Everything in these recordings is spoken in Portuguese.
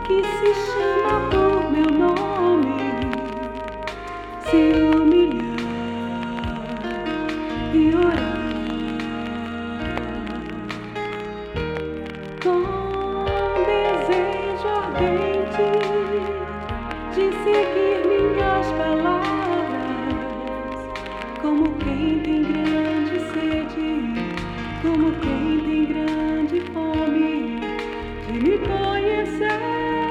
que se chama por meu nome, se humilhar e orar, com desejo ardente de seguir minhas palavras, como quem tem grande sede, como quem tem grande fome de me conhecer.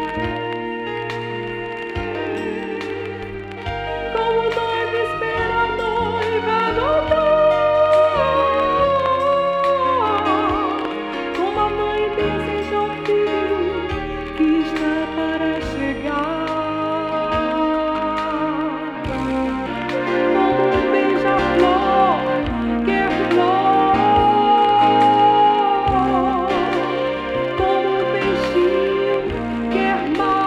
Como o noivo espera a noiva voltar, como a mãe deseja o filho que está para chegar. Como um beija-flor quer flor, como um peixinho quer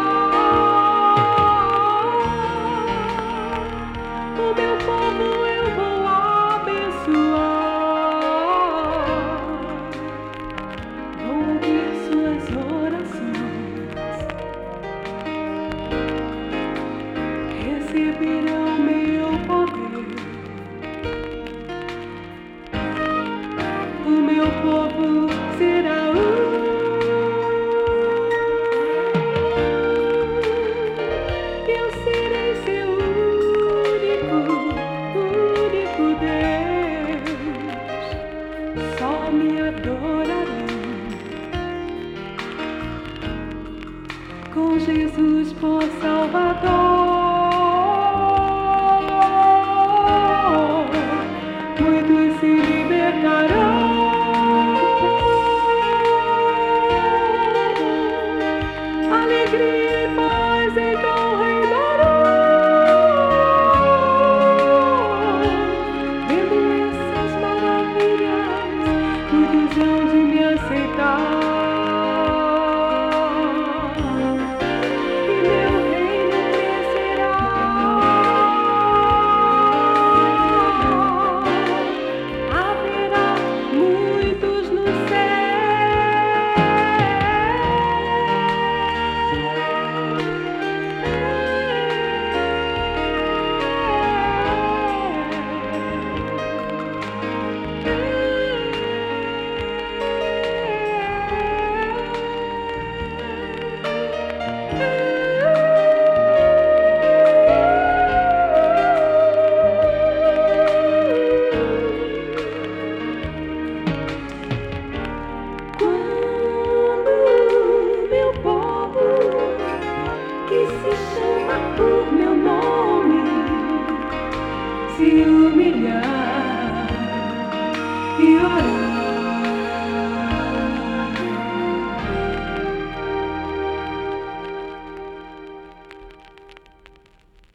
mar, o meu povo eu vou abençoar. Vou ouvir suas orações, receberão meu poder. O meu povo será eu serei seu único Deus. Só me adorarão com Jesus por Salvador. Muitos se libertarão. Alegria e paz então reinarão. Vendo essas maravilhas, muitos hão de me aceitar. E meu reino crescerá. Haverá muitos no que se chama por meu nome, se humilhar e orar.